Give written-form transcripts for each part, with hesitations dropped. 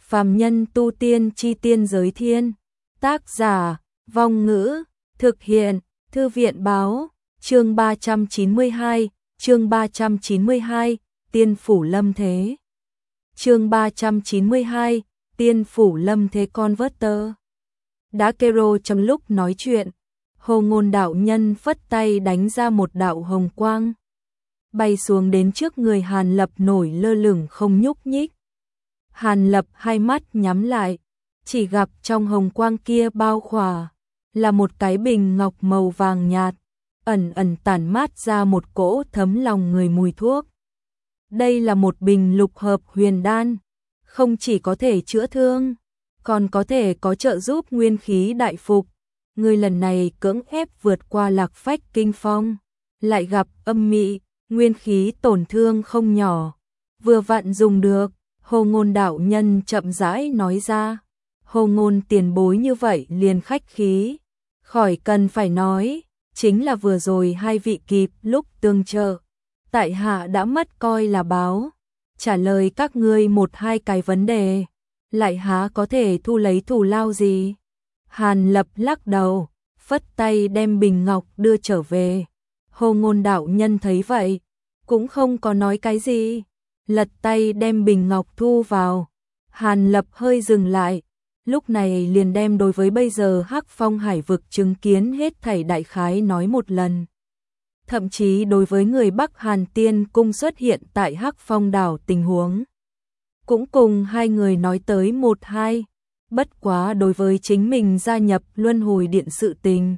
Phàm nhân tu tiên chi tiên giới thiên. Tác giả, Vong Ngữ, thực hiện, Thư viện báo, chương 392, Tiên phủ lâm thế. Chương 392, Tiên phủ lâm thế converter. Đã kero trong lúc nói chuyện, Hồ Ngôn đạo nhân phất tay đánh ra một đạo hồng quang, bay xuống đến trước người Hàn Lập nổi lơ lửng không nhúc nhích. Hàn Lập hai mắt nhắm lại, chỉ gặp trong hồng quang kia bao khỏa là một cái bình ngọc màu vàng nhạt, ẩn ẩn tản mát ra một cỗ thấm lòng người mùi thuốc. Đây là một bình lục hợp huyền đan, không chỉ có thể chữa thương, còn có thể có trợ giúp nguyên khí đại phục. Người lần này cưỡng ép vượt qua lạc phách kinh phong, lại gặp âm mị, nguyên khí tổn thương không nhỏ, vừa vặn dùng được. Hồ Ngôn đạo nhân chậm rãi nói ra. Hồ Ngôn tiền bối như vậy liền khách khí, khỏi cần phải nói, chính là vừa rồi hai vị kịp lúc tương trợ, tại hạ đã mất coi là báo, trả lời các ngươi một hai cái vấn đề, lại há có thể thu lấy thù lao gì. Hàn Lập lắc đầu, phất tay đem bình ngọc đưa trở về. Hồ Ngôn đạo nhân thấy vậy, cũng không có nói cái gì, lật tay đem bình ngọc thu vào. Hàn Lập hơi dừng lại, lúc này liền đem đối với bây giờ Hắc Phong Hải vực chứng kiến hết thảy đại khái nói một lần. Thậm chí đối với người Bắc Hàn Tiên cung xuất hiện tại Hắc Phong đảo tình huống, cũng cùng hai người nói tới một hai, bất quá đối với chính mình gia nhập Luân Hồi Điện sự tình,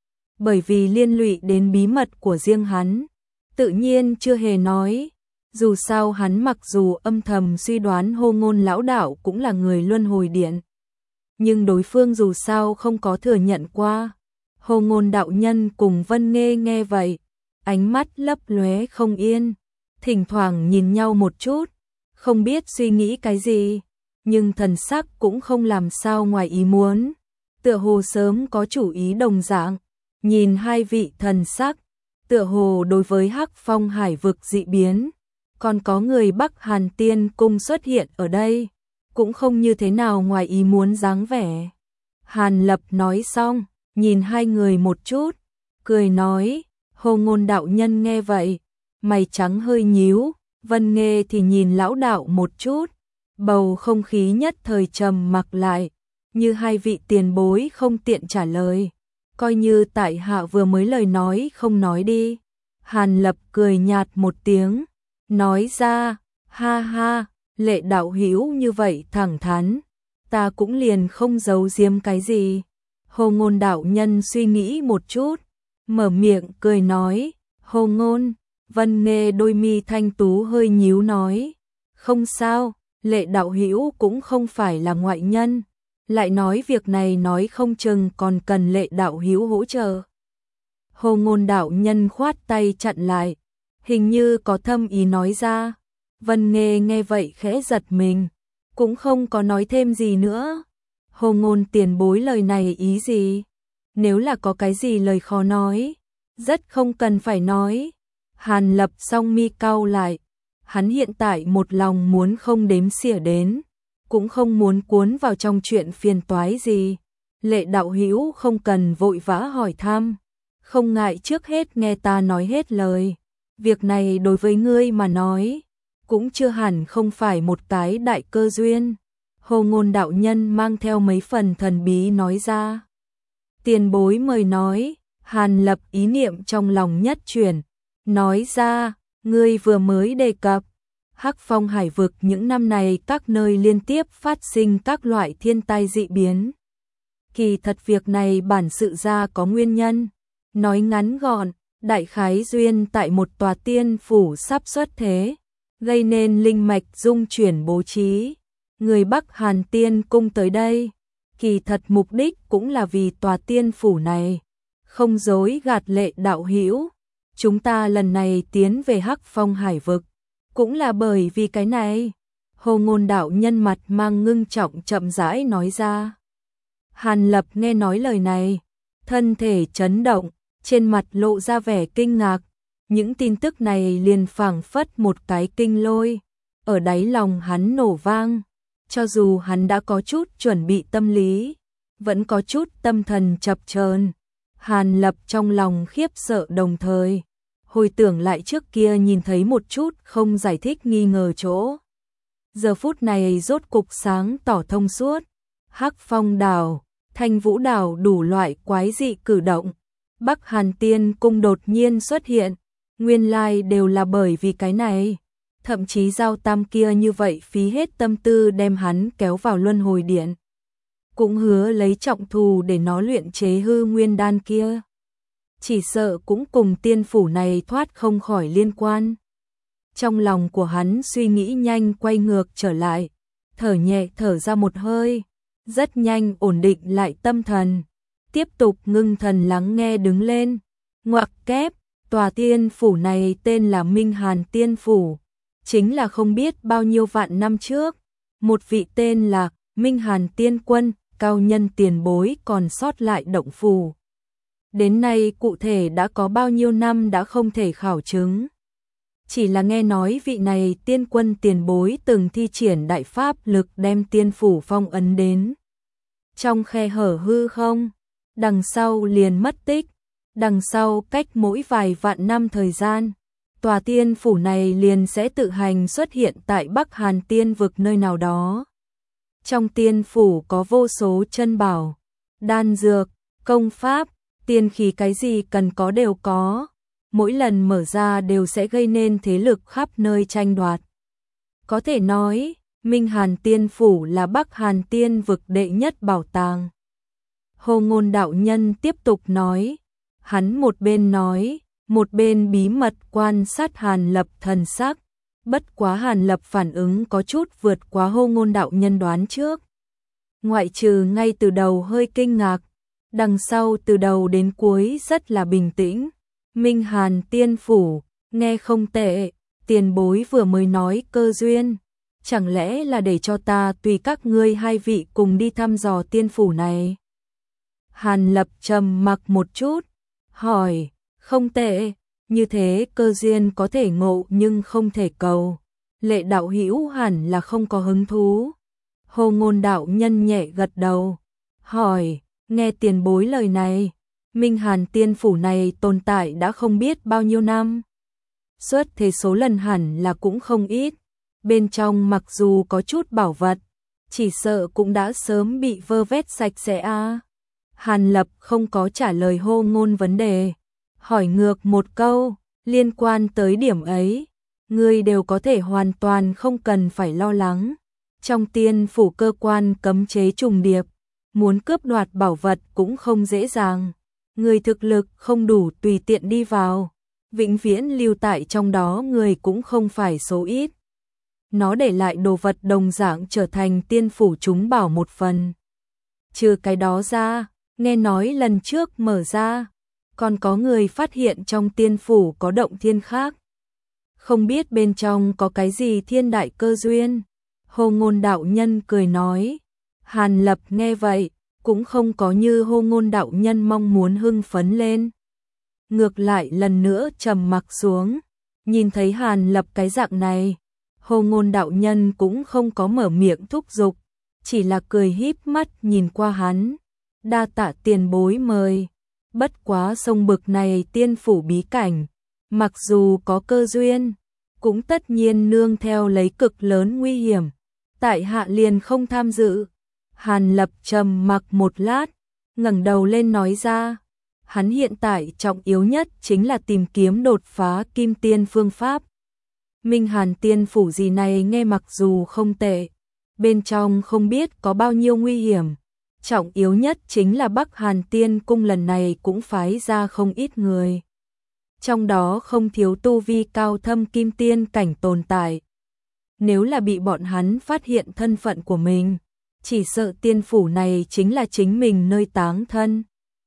bởi vì liên lụy đến bí mật của riêng hắn, tự nhiên chưa hề nói. Dù sao hắn mặc dù âm thầm suy đoán Hồ Ngôn lão đạo cũng là người Luân Hồi Điện, nhưng đối phương dù sao không có thừa nhận qua. Hồ Ngôn đạo nhân cùng Vân Nghê nghe vậy, ánh mắt lấp lóe không yên, thỉnh thoảng nhìn nhau một chút, không biết suy nghĩ cái gì, nhưng thần sắc cũng không làm sao ngoài ý muốn, tựa hồ sớm có chủ ý đồng dạng. Nhìn hai vị thần sắc, tựa hồ đối với Hắc Phong Hải vực dị biến, còn có người Bắc Hàn Tiên cung xuất hiện ở đây, cũng không như thế nào ngoài ý muốn dáng vẻ. Hàn Lập nói xong, nhìn hai người một chút, cười nói. Hồ Ngôn đạo nhân nghe vậy, mày trắng hơi nhíu, Vân Nghê thì nhìn lão đạo một chút, bầu không khí nhất thời trầm mặc lại, như hai vị tiền bối không tiện trả lời, coi như tại hạ vừa mới lời nói không nói đi. Hàn Lập cười nhạt một tiếng, nói ra, ha ha, Lệ đạo hữu như vậy thẳng thắn, ta cũng liền không giấu giếm cái gì. Hồ Ngôn đạo nhân suy nghĩ một chút, mở miệng cười nói. Hồ Ngôn, Vân Nghê đôi mi thanh tú hơi nhíu nói, không sao, Lệ đạo hữu cũng không phải là ngoại nhân, lại nói việc này nói không chừng còn cần Lệ đạo hữu hỗ trợ. Hồ Ngôn đạo nhân khoát tay chặn lại, hình như có thâm ý nói ra. Vân Nghê nghe vậy khẽ giật mình, cũng không có nói thêm gì nữa. Hồ Ngôn tiền bối lời này ý gì? Nếu là có cái gì lời khó nói, rất không cần phải nói. Hàn Lập song mi cau lại, hắn hiện tại một lòng muốn không đếm xỉa đến, cũng không muốn cuốn vào trong chuyện phiền toái gì. Lệ đạo hữu không cần vội vã hỏi thăm, không ngại trước hết nghe ta nói hết lời. Việc này đối với ngươi mà nói, cũng chưa hẳn không phải một cái đại cơ duyên. Hồ Ngôn đạo nhân mang theo mấy phần thần bí nói ra. Tiền bối mời nói. Hàn Lập ý niệm trong lòng nhất chuyển, nói ra, ngươi vừa mới đề cập, Hắc Phong Hải vực những năm này các nơi liên tiếp phát sinh các loại thiên tai dị biến. Kỳ thật việc này bản sự ra có nguyên nhân, nói ngắn gọn, đại khái duyên tại một tòa tiên phủ sắp xuất thế, gây nên linh mạch dung chuyển bố trí. Người Bắc Hàn Tiên cung tới đây, kỳ thật mục đích cũng là vì tòa tiên phủ này. Không dối gạt Lệ đạo hữu, chúng ta lần này tiến về Hắc Phong Hải vực, cũng là bởi vì cái này. Hồ Ngôn đạo nhân mặt mang ngưng trọng chậm rãi nói ra. Hàn Lập nghe nói lời này, thân thể chấn động, trên mặt lộ ra vẻ kinh ngạc. Những tin tức này liền phảng phất một cái kinh lôi, ở đáy lòng hắn nổ vang. Cho dù hắn đã có chút chuẩn bị tâm lý, vẫn có chút tâm thần chập chờn. Hàn Lập trong lòng khiếp sợ đồng thời hồi tưởng lại trước kia nhìn thấy một chút không giải thích nghi ngờ chỗ. Giờ phút này rốt cục sáng tỏ thông suốt. Hắc Phong đảo, Thanh Vũ đảo đủ loại quái dị cử động. Bắc Hàn Tiên cung đột nhiên xuất hiện, nguyên lai đều là bởi vì cái này. Thậm chí Giao Tam kia như vậy phí hết tâm tư đem hắn kéo vào luân hồi điện. Cũng hứa lấy trọng thù để nó luyện chế hư nguyên đan kia. Chỉ sợ cũng cùng tiên phủ này thoát không khỏi liên quan. Trong lòng của hắn suy nghĩ nhanh quay ngược trở lại, thở nhẹ thở ra một hơi, rất nhanh ổn định lại tâm thần, tiếp tục ngưng thần lắng nghe đứng lên. Ngoặc kép, tòa tiên phủ này tên là Minh Hàn Tiên Phủ, chính là không biết bao nhiêu vạn năm trước, một vị tên là Minh Hàn Tiên Quân, cao nhân tiền bối còn sót lại động phủ. Đến nay cụ thể đã có bao nhiêu năm đã không thể khảo chứng. Chỉ là nghe nói vị này tiên quân tiền bối từng thi triển đại pháp lực đem tiên phủ phong ấn đến trong khe hở hư không, đằng sau liền mất tích, đằng sau cách mỗi vài vạn năm thời gian, tòa tiên phủ này liền sẽ tự hành xuất hiện tại Bắc Hàn Tiên vực nơi nào đó. Trong tiên phủ có vô số chân bảo, đan dược, công pháp, tiên khí cái gì cần có đều có. Mỗi lần mở ra đều sẽ gây nên thế lực khắp nơi tranh đoạt. Có thể nói, Minh Hàn Tiên Phủ là Bắc Hàn Tiên vực đệ nhất bảo tàng. Hồ Ngôn đạo nhân tiếp tục nói, hắn một bên nói, một bên bí mật quan sát Hàn Lập thần sắc. Bất quá Hàn Lập phản ứng có chút vượt quá Hồ Ngôn đạo nhân đoán trước. Ngoại trừ ngay từ đầu hơi kinh ngạc, đằng sau từ đầu đến cuối rất là bình tĩnh. Minh Hàn Tiên Phủ, nghe không tệ, tiền bối vừa mới nói cơ duyên, chẳng lẽ là để cho ta tùy các ngươi hai vị cùng đi thăm dò tiên phủ này? Hàn Lập trầm mặc một chút, hỏi, không tệ, như thế cơ duyên có thể ngộ nhưng không thể cầu. Lệ đạo hữu hẳn là không có hứng thú. Hồ Ngôn đạo nhân nhẹ gật đầu, hỏi, nghe tiền bối lời này, Minh Hàn Tiên Phủ này tồn tại đã không biết bao nhiêu năm. Xuất thế số lần hẳn là cũng không ít. Bên trong mặc dù có chút bảo vật, chỉ sợ cũng đã sớm bị vơ vét sạch sẽ a. Hàn Lập không có trả lời Hồ Ngôn vấn đề, hỏi ngược một câu, liên quan tới điểm ấy, ngươi đều có thể hoàn toàn không cần phải lo lắng. Trong tiên phủ cơ quan cấm chế trùng điệp, muốn cướp đoạt bảo vật cũng không dễ dàng. Người thực lực không đủ tùy tiện đi vào, vĩnh viễn lưu tại trong đó người cũng không phải số ít. Nó để lại đồ vật đồng dạng trở thành tiên phủ chúng bảo một phần. Trừ cái đó ra, nghe nói lần trước mở ra, còn có người phát hiện trong tiên phủ có động thiên khác. Không biết bên trong có cái gì thiên đại cơ duyên. Hồ Ngôn đạo nhân cười nói. Hàn Lập nghe vậy, cũng không có như Hồ Ngôn đạo nhân mong muốn hưng phấn lên. Ngược lại lần nữa trầm mặc xuống, nhìn thấy Hàn Lập cái dạng này, Hồ Ngôn đạo nhân cũng không có mở miệng thúc giục, chỉ là cười híp mắt nhìn qua hắn. Đa tạ tiền bối mời, bất quá sông bực này tiên phủ bí cảnh, mặc dù có cơ duyên, cũng tất nhiên nương theo lấy cực lớn nguy hiểm, tại hạ liền không tham dự. Hàn Lập trầm mặc một lát, ngẩng đầu lên nói ra, hắn hiện tại trọng yếu nhất chính là tìm kiếm đột phá kim tiên phương pháp. Minh Hàn Tiên Phủ gì này nghe mặc dù không tệ, bên trong không biết có bao nhiêu nguy hiểm, trọng yếu nhất chính là Bắc Hàn Tiên Cung lần này cũng phái ra không ít người. Trong đó không thiếu tu vi cao thâm kim tiên cảnh tồn tại. Nếu là bị bọn hắn phát hiện thân phận của mình, chỉ sợ tiên phủ này chính là chính mình nơi táng thân.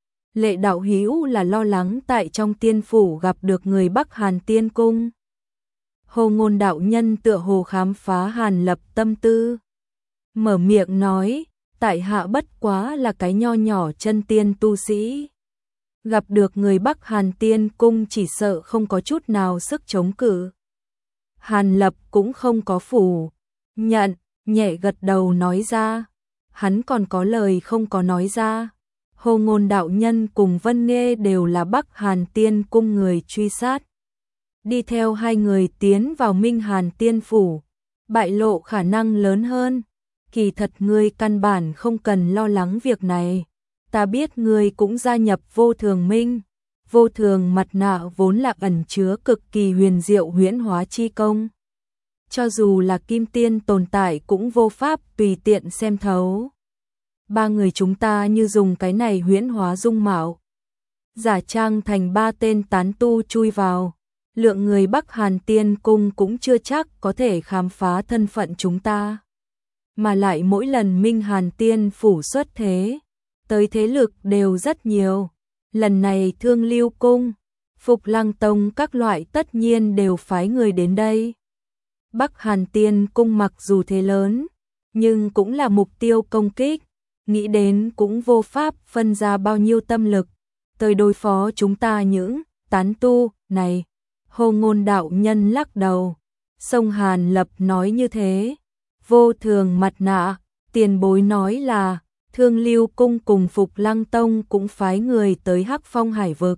Lệ đạo hữu là lo lắng tại trong tiên phủ gặp được người Bắc Hàn Tiên Cung. Hồ Ngôn đạo nhân tựa hồ khám phá Hàn Lập tâm tư, mở miệng nói, tại hạ bất quá là cái nho nhỏ chân tiên tu sĩ. Gặp được người Bắc Hàn Tiên Cung chỉ sợ không có chút nào sức chống cự. Hàn Lập cũng không có phủ nhận, nhẹ gật đầu nói ra. Hắn còn có lời không có nói ra. Hồ Ngôn đạo nhân cùng Vân Nghê đều là Bắc Hàn Tiên cung người truy sát. Đi theo hai người tiến vào Minh Hàn Tiên phủ, bại lộ khả năng lớn hơn. Kỳ thật ngươi căn bản không cần lo lắng việc này. Ta biết ngươi cũng gia nhập Vô Thường Minh. Vô Thường mặt nạ vốn là ẩn chứa cực kỳ huyền diệu huyễn hóa chi công. Cho dù là kim tiên tồn tại cũng vô pháp tùy tiện xem thấu. Ba người chúng ta như dùng cái này huyễn hóa dung mạo, giả trang thành ba tên tán tu chui vào. Lượng người Bắc Hàn Tiên cung cũng chưa chắc có thể khám phá thân phận chúng ta. Mà lại mỗi lần Minh Hàn Tiên phủ xuất thế, tới thế lực đều rất nhiều. Lần này Thương Lưu cung, Phục Lăng tông các loại tất nhiên đều phái người đến đây. Bắc Hàn Tiên cung mặc dù thế lớn, nhưng cũng là mục tiêu công kích, nghĩ đến cũng vô pháp phân ra bao nhiêu tâm lực tới đối phó chúng ta những tán tu này. Hồ Ngôn đạo nhân lắc đầu. Sông Hàn Lập nói như thế. Vô Thường mặt nạ, tiền bối nói là Thương Lưu cung cùng Phục Lăng tông cũng phái người tới Hắc Phong Hải vực.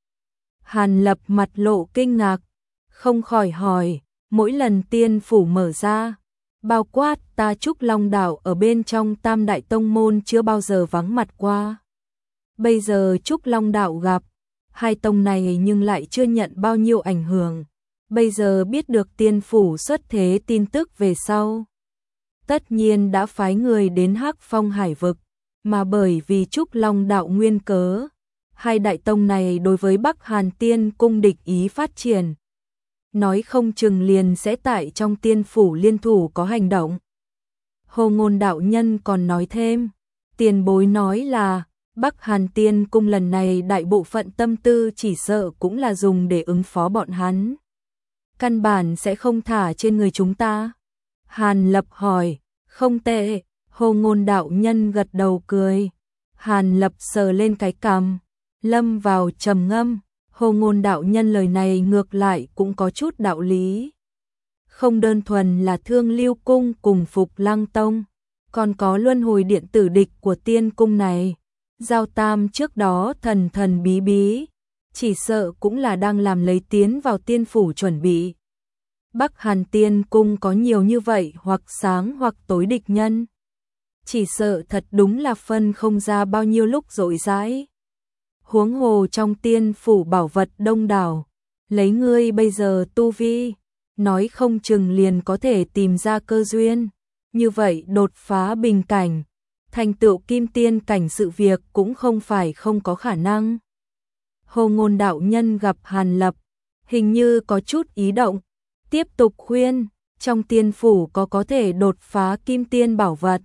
Hàn Lập mặt lộ kinh ngạc, không khỏi hỏi, mỗi lần tiên phủ mở ra, bao quát ta Trúc Long đảo ở bên trong Tam Đại Tông môn chưa bao giờ vắng mặt qua. Bây giờ Trúc Long đảo gặp, hai tông này nhưng lại chưa nhận bao nhiêu ảnh hưởng. Bây giờ biết được tiên phủ xuất thế tin tức về sau, tất nhiên đã phái người đến Hắc Phong Hải vực, mà bởi vì Trúc Long đạo nguyên cớ, hai đại tông này đối với Bắc Hàn Tiên cung địch ý phát triển. Nói không chừng liền sẽ tại trong tiên phủ liên thủ có hành động. Hồ Ngôn đạo nhân còn nói thêm, tiền bối nói là Bắc Hàn Tiên cung lần này đại bộ phận tâm tư chỉ sợ cũng là dùng để ứng phó bọn hắn. Căn bản sẽ không thả trên người chúng ta. Hàn Lập hỏi, không tệ. Hồ Ngôn đạo nhân gật đầu cười. Hàn Lập sờ lên cái cằm, lâm vào trầm ngâm. Hồ Ngôn đạo nhân lời này ngược lại cũng có chút đạo lý. Không đơn thuần là Thương Lưu cung cùng Phục Lăng tông, còn có luân hồi điện tử địch của tiên cung này. Giao Tam trước đó thần thần bí bí, chỉ sợ cũng là đang làm lấy tiến vào tiên phủ chuẩn bị. Bắc Hàn Tiên cung có nhiều như vậy hoặc sáng hoặc tối địch nhân, chỉ sợ thật đúng là phân không ra bao nhiêu lúc rỗi rãi. Huống hồ trong tiên phủ bảo vật đông đảo, lấy ngươi bây giờ tu vi, nói không chừng liền có thể tìm ra cơ duyên, như vậy đột phá bình cảnh, thành tựu kim tiên cảnh sự việc cũng không phải không có khả năng. Hồ Ngôn đạo nhân gặp Hàn Lập, hình như có chút ý động, tiếp tục khuyên, trong tiên phủ có thể đột phá kim tiên bảo vật.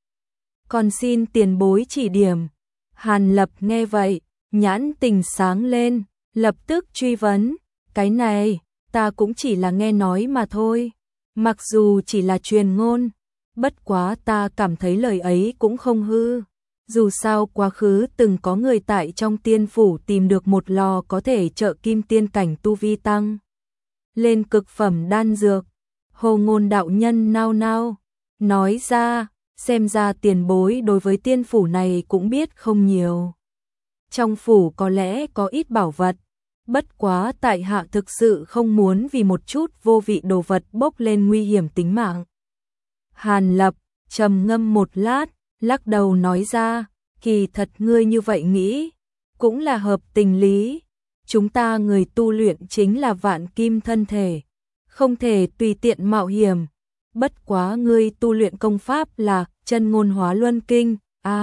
Còn xin tiền bối chỉ điểm. Hàn Lập nghe vậy, nhãn tình sáng lên, lập tức truy vấn, cái này, ta cũng chỉ là nghe nói mà thôi, mặc dù chỉ là truyền ngôn, bất quá ta cảm thấy lời ấy cũng không hư. Dù sao quá khứ từng có người tại trong tiên phủ tìm được một lò có thể trợ kim tiên cảnh tu vi tăng lên cực phẩm đan dược. Hồ Ngôn đạo nhân nao nao, nói ra, xem ra tiền bối đối với tiên phủ này cũng biết không nhiều. Trong phủ có lẽ có ít bảo vật, bất quá tại hạ thực sự không muốn vì một chút vô vị đồ vật bốc lên nguy hiểm tính mạng. Hàn Lập trầm ngâm một lát, lắc đầu nói ra, kỳ thật ngươi như vậy nghĩ, cũng là hợp tình lý. Chúng ta người tu luyện chính là vạn kim thân thể, không thể tùy tiện mạo hiểm. Bất quá ngươi tu luyện công pháp là Chân Ngôn Hóa Luân Kinh,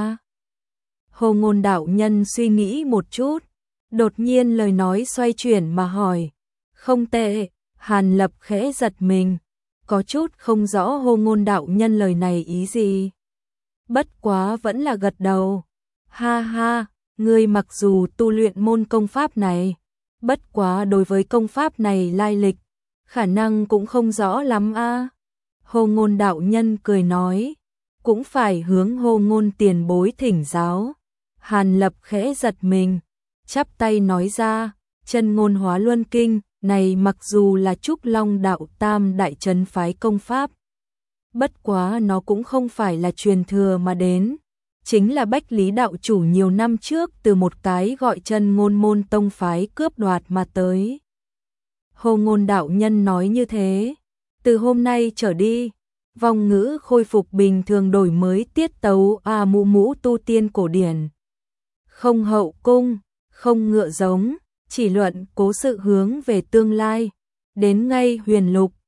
Hồ Ngôn đạo nhân suy nghĩ một chút, đột nhiên lời nói xoay chuyển mà hỏi, không tệ. Hàn Lập khẽ giật mình, có chút không rõ Hồ Ngôn đạo nhân lời này ý gì. Bất quá vẫn là gật đầu, ha ha, ngươi mặc dù tu luyện môn công pháp này, bất quá đối với công pháp này lai lịch, khả năng cũng không rõ lắm a. Hồ Ngôn đạo nhân cười nói, cũng phải hướng Hồ Ngôn tiền bối thỉnh giáo. Hàn Lập khẽ giật mình, chắp tay nói ra, Chân Ngôn Hóa Luân Kinh này mặc dù là Trúc Long đạo tam đại trấn phái công pháp, bất quá nó cũng không phải là truyền thừa mà đến, chính là Bách Lý đạo chủ nhiều năm trước từ một cái gọi Chân Ngôn môn tông phái cướp đoạt mà tới. Hồ Ngôn đạo nhân nói như thế, từ hôm nay trở đi, vong ngữ khôi phục bình thường, đổi mới tiết tấu mũ mũ tu tiên cổ điển. Không hậu cung, không ngựa giống, chỉ luận cố sự hướng về tương lai, đến ngay huyền lục,